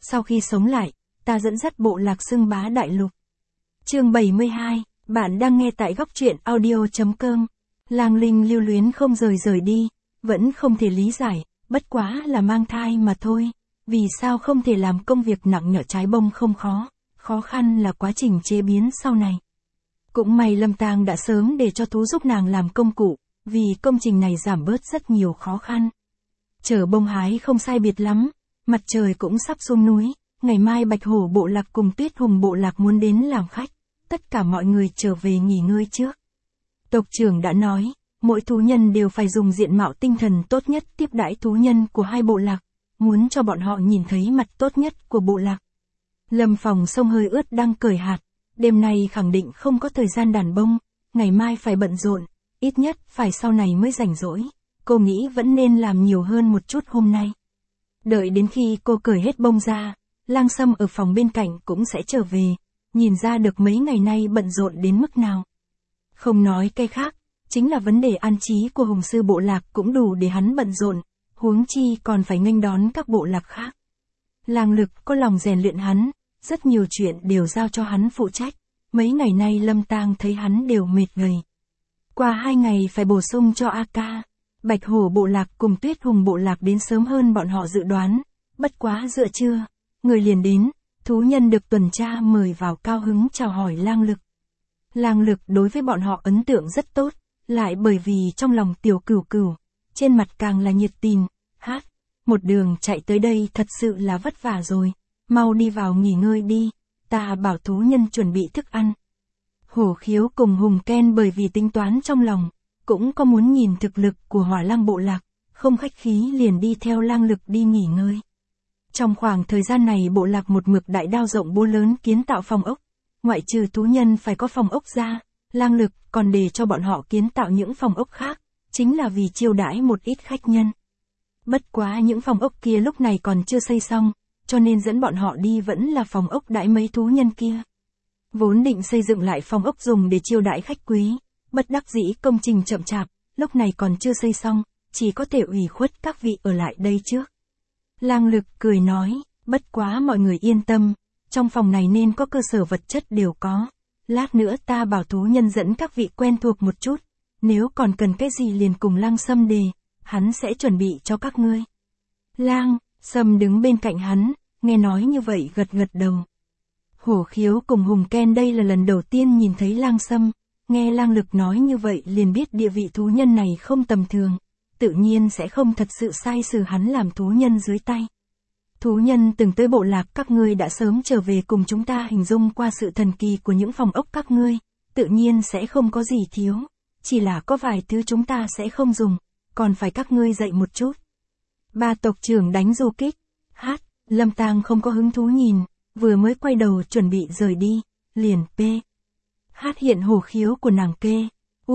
Sau khi sống lại, ta dẫn dắt bộ lạc xưng bá đại lục. Chương 72, bạn đang nghe tại góc truyện audio.com. Lang Linh lưu luyến không rời đi, vẫn không thể lý giải, bất quá là mang thai mà thôi. Vì sao không thể làm công việc nặng nhọc trái bông không khó khăn là quá trình chế biến sau này. Cũng may Lâm Tang đã sớm để cho thú giúp nàng làm công cụ, vì công trình này giảm bớt rất nhiều khó khăn. Chờ bông hái không sai biệt lắm, mặt trời cũng sắp xuống núi, ngày mai Bạch Hổ bộ lạc cùng Tuyết Hùng bộ lạc muốn đến làm khách, tất cả mọi người trở về nghỉ ngơi trước. Tộc trưởng đã nói, mỗi thú nhân đều phải dùng diện mạo tinh thần tốt nhất tiếp đãi thú nhân của hai bộ lạc, muốn cho bọn họ nhìn thấy mặt tốt nhất của bộ lạc. Lâm Phòng sông hơi ướt đang cởi hạt, đêm nay khẳng định không có thời gian đàn bông, ngày mai phải bận rộn, ít nhất phải sau này mới rảnh rỗi. Cô nghĩ vẫn nên làm nhiều hơn một chút hôm nay. Đợi đến khi cô cởi hết bông ra, Lang Sâm ở phòng bên cạnh cũng sẽ trở về, nhìn ra được mấy ngày nay bận rộn đến mức nào. Không nói cái khác, chính là vấn đề an trí của Hùng sư bộ lạc cũng đủ để hắn bận rộn, huống chi còn phải nghênh đón các bộ lạc khác. Lang Lực có lòng rèn luyện hắn, rất nhiều chuyện đều giao cho hắn phụ trách, mấy ngày nay Lâm Tang thấy hắn đều mệt gầy. Qua 2 ngày phải bổ sung cho AK. Bạch Hổ bộ lạc cùng Tuyết Hùng bộ lạc đến sớm hơn bọn họ dự đoán, bất quá giữa trưa, người liền đến, thú nhân được tuần tra mời vào cao hứng chào hỏi Lang Lực. Lang Lực đối với bọn họ ấn tượng rất tốt, lại bởi vì trong lòng tiểu cửu cửu, trên mặt càng là nhiệt tình, hát, một đường chạy tới đây thật sự là vất vả rồi, mau đi vào nghỉ ngơi đi, ta bảo thú nhân chuẩn bị thức ăn. Hổ Khiếu cùng Hùng Ken bởi vì tính toán trong lòng, cũng có muốn nhìn thực lực của Hỏa Lang bộ lạc, không khách khí liền đi theo Lang Lực đi nghỉ ngơi. Trong khoảng thời gian này bộ lạc một mực đại đao rộng bố lớn kiến tạo phòng ốc, ngoại trừ thú nhân phải có phòng ốc ra, Lang Lực còn để cho bọn họ kiến tạo những phòng ốc khác, chính là vì chiêu đãi một ít khách nhân. Bất quá những phòng ốc kia lúc này còn chưa xây xong, cho nên dẫn bọn họ đi vẫn là phòng ốc đãi mấy thú nhân kia. Vốn định xây dựng lại phòng ốc dùng để chiêu đãi khách quý, bất đắc dĩ công trình chậm chạp, lúc này còn chưa xây xong, chỉ có thể ủy khuất các vị ở lại đây trước. Lang Lực cười nói, bất quá mọi người yên tâm, trong phòng này nên có cơ sở vật chất đều có, lát nữa ta bảo thú nhân dẫn các vị quen thuộc một chút, nếu còn cần cái gì liền cùng Lang Sâm đề, hắn sẽ chuẩn bị cho các ngươi. Lang Sâm đứng bên cạnh hắn, nghe nói như vậy gật gật đầu. Hổ Khiếu cùng Hùng Ken đây là lần đầu tiên nhìn thấy Lang Sâm, nghe Lang Lực nói như vậy liền biết địa vị thú nhân này không tầm thường, tự nhiên sẽ không thật sự sai xử hắn làm thú nhân dưới tay. Thú nhân từng tới bộ lạc các ngươi đã sớm trở về cùng chúng ta hình dung qua sự thần kỳ của những phòng ốc các ngươi, tự nhiên sẽ không có gì thiếu, chỉ là có vài thứ chúng ta sẽ không dùng, còn phải các ngươi dạy một chút. Ba tộc trưởng đánh du kích, hát, Lâm Tang không có hứng thú nhìn, vừa mới quay đầu chuẩn bị rời đi, liền p. Hát hiện Hổ Khiếu của nàng kê,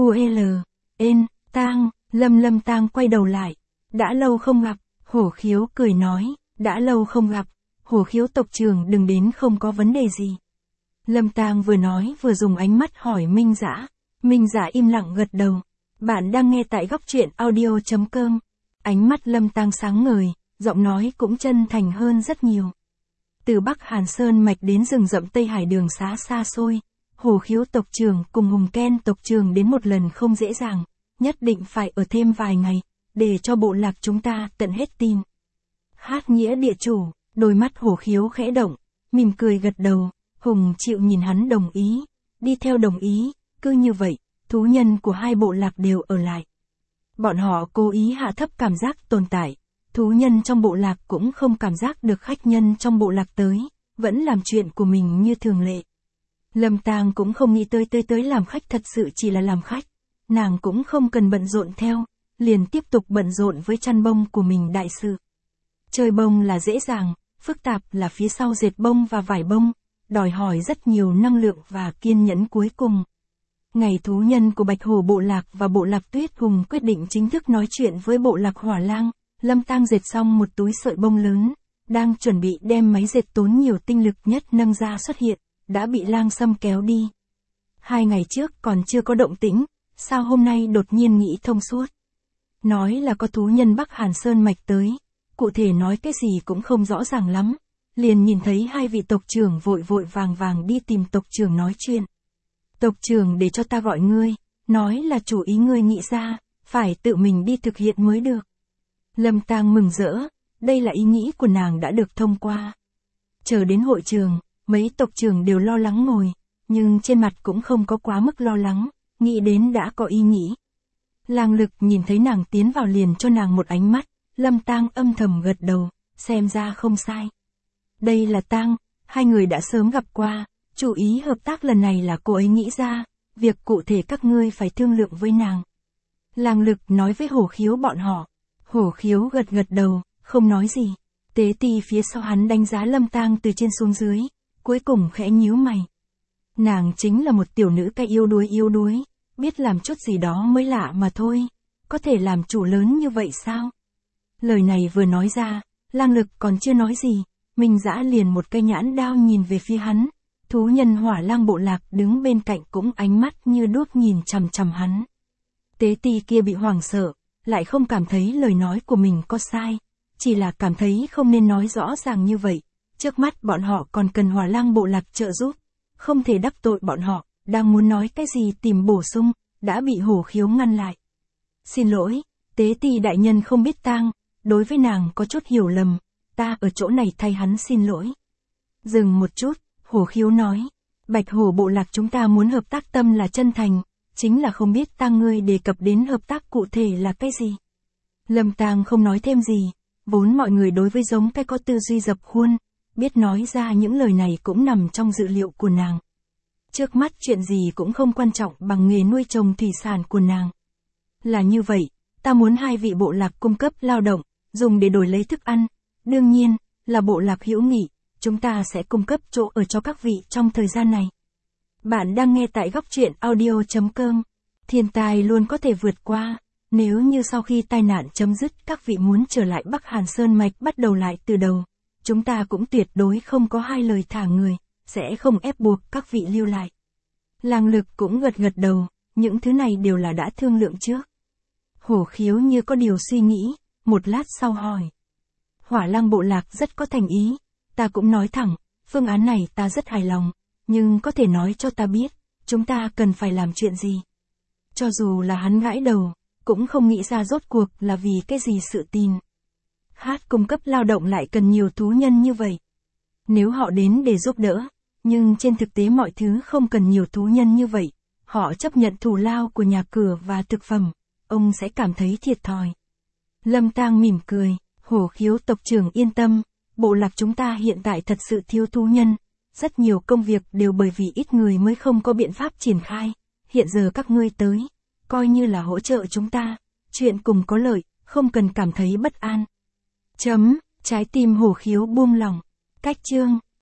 Tang, Lâm Tang quay đầu lại, đã lâu không gặp, Hổ Khiếu cười nói, đã lâu không gặp, Hổ Khiếu tộc trưởng đừng đến không có vấn đề gì. Lâm Tang vừa nói vừa dùng ánh mắt hỏi Minh Dã im lặng gật đầu, bạn đang nghe tại góc truyện audio.com, ánh mắt Lâm Tang sáng ngời, giọng nói cũng chân thành hơn rất nhiều. Từ Bắc Hàn Sơn mạch đến rừng rậm Tây Hải đường xá xa xôi, Hổ Khiếu tộc trưởng cùng Hùng Ken tộc trưởng đến một lần không dễ dàng, nhất định phải ở thêm vài ngày, để cho bộ lạc chúng ta tận hết tin. Hát nghĩa địa chủ, đôi mắt Hổ Khiếu khẽ động, mỉm cười gật đầu, Hùng chịu nhìn hắn đồng ý, đi theo đồng ý, cứ như vậy, thú nhân của hai bộ lạc đều ở lại. Bọn họ cố ý hạ thấp cảm giác tồn tại, thú nhân trong bộ lạc cũng không cảm giác được khách nhân trong bộ lạc tới, vẫn làm chuyện của mình như thường lệ. Lâm Tang cũng không nghĩ tới làm khách thật sự chỉ là làm khách, nàng cũng không cần bận rộn theo, liền tiếp tục bận rộn với chăn bông của mình đại sự. Chơi bông là dễ dàng, phức tạp là phía sau dệt bông và vải bông, đòi hỏi rất nhiều năng lượng và kiên nhẫn cuối cùng. Ngày thú nhân của Bạch Hổ bộ lạc và bộ lạc Tuyết Hùng quyết định chính thức nói chuyện với bộ lạc Hỏa Lang, Lâm Tang dệt xong một túi sợi bông lớn, đang chuẩn bị đem máy dệt tốn nhiều tinh lực nhất nâng ra xuất hiện, đã bị Lang Sâm kéo đi. 2 ngày trước còn chưa có động tĩnh, sao hôm nay đột nhiên nghĩ thông suốt. Nói là có thú nhân Bắc Hàn Sơn mạch tới, cụ thể nói cái gì cũng không rõ ràng lắm, liền nhìn thấy hai vị tộc trưởng vội vội vàng vàng đi tìm tộc trưởng nói chuyện. Tộc trưởng để cho ta gọi ngươi, nói là chủ ý ngươi nghĩ ra, phải tự mình đi thực hiện mới được. Lâm Tang mừng rỡ, đây là ý nghĩ của nàng đã được thông qua. Chờ đến hội trường, mấy tộc trưởng đều lo lắng ngồi, nhưng trên mặt cũng không có quá mức lo lắng, nghĩ đến đã có ý nghĩ. Lang Lực nhìn thấy nàng tiến vào liền cho nàng một ánh mắt, Lâm Tang âm thầm gật đầu, xem ra không sai. Đây là Tang, hai người đã sớm gặp qua, chủ ý hợp tác lần này là cô ấy nghĩ ra, việc cụ thể các ngươi phải thương lượng với nàng. Lang Lực nói với Hổ Khiếu bọn họ. Hổ Khiếu gật gật đầu, không nói gì. Tế Ti phía sau hắn đánh giá Lâm Tang từ trên xuống dưới, cuối cùng khẽ nhíu mày. Nàng chính là một tiểu nữ cay yếu đuối, biết làm chút gì đó mới lạ mà thôi, có thể làm chủ lớn như vậy sao? Lời này vừa nói ra, Lang Lực còn chưa nói gì, Minh Dã liền một cây nhãn đao nhìn về phía hắn, thú nhân Hỏa Lang bộ lạc đứng bên cạnh cũng ánh mắt như đuốc nhìn chằm chằm hắn. Tế Ti kia bị hoảng sợ, lại không cảm thấy lời nói của mình có sai, chỉ là cảm thấy không nên nói rõ ràng như vậy, trước mắt bọn họ còn cần Hỏa Lang bộ lạc trợ giúp, không thể đắc tội bọn họ, đang muốn nói cái gì tìm bổ sung, đã bị Hổ Khiếu ngăn lại. Xin lỗi, Tế Ti đại nhân không biết Tang, đối với nàng có chút hiểu lầm, ta ở chỗ này thay hắn xin lỗi. Dừng một chút, Hổ Khiếu nói, Bạch Hổ bộ lạc chúng ta muốn hợp tác tâm là chân thành, chính là không biết Tang ngươi đề cập đến hợp tác cụ thể là cái gì. Lâm Tang không nói thêm gì, vốn mọi người đối với giống cái có tư duy dập khuôn, biết nói ra những lời này cũng nằm trong dự liệu của nàng. Trước mắt chuyện gì cũng không quan trọng bằng nghề nuôi trồng thủy sản của nàng. Là như vậy, ta muốn hai vị bộ lạc cung cấp lao động, dùng để đổi lấy thức ăn, đương nhiên, là bộ lạc hữu nghị, chúng ta sẽ cung cấp chỗ ở cho các vị trong thời gian này. Bạn đang nghe tại góc truyện audio.com. Thiên tai luôn có thể vượt qua, nếu như sau khi tai nạn chấm dứt các vị muốn trở lại Bắc Hàn Sơn Mạch bắt đầu lại từ đầu, chúng ta cũng tuyệt đối không có hai lời thả người, sẽ không ép buộc các vị lưu lại. Lang Lực cũng gật gật đầu, những thứ này đều là đã thương lượng trước. Hổ Khiếu như có điều suy nghĩ, một lát sau hỏi. Hỏa Lang bộ lạc rất có thành ý, ta cũng nói thẳng, phương án này ta rất hài lòng, nhưng có thể nói cho ta biết, chúng ta cần phải làm chuyện gì. Cho dù là hắn gãi đầu, cũng không nghĩ ra rốt cuộc là vì cái gì sự tin. Hát cung cấp lao động lại cần nhiều thú nhân như vậy. Nếu họ đến để giúp đỡ, nhưng trên thực tế mọi thứ không cần nhiều thú nhân như vậy, họ chấp nhận thù lao của nhà cửa và thực phẩm, ông sẽ cảm thấy thiệt thòi. Lâm Tang mỉm cười, Hổ Khiếu tộc trưởng yên tâm, bộ lạc chúng ta hiện tại thật sự thiếu thú nhân, rất nhiều công việc đều bởi vì ít người mới không có biện pháp triển khai, hiện giờ các ngươi tới, coi như là hỗ trợ chúng ta, chuyện cùng có lợi, không cần cảm thấy bất an. Trái tim Hổ Khiếu buông lỏng, cách chương.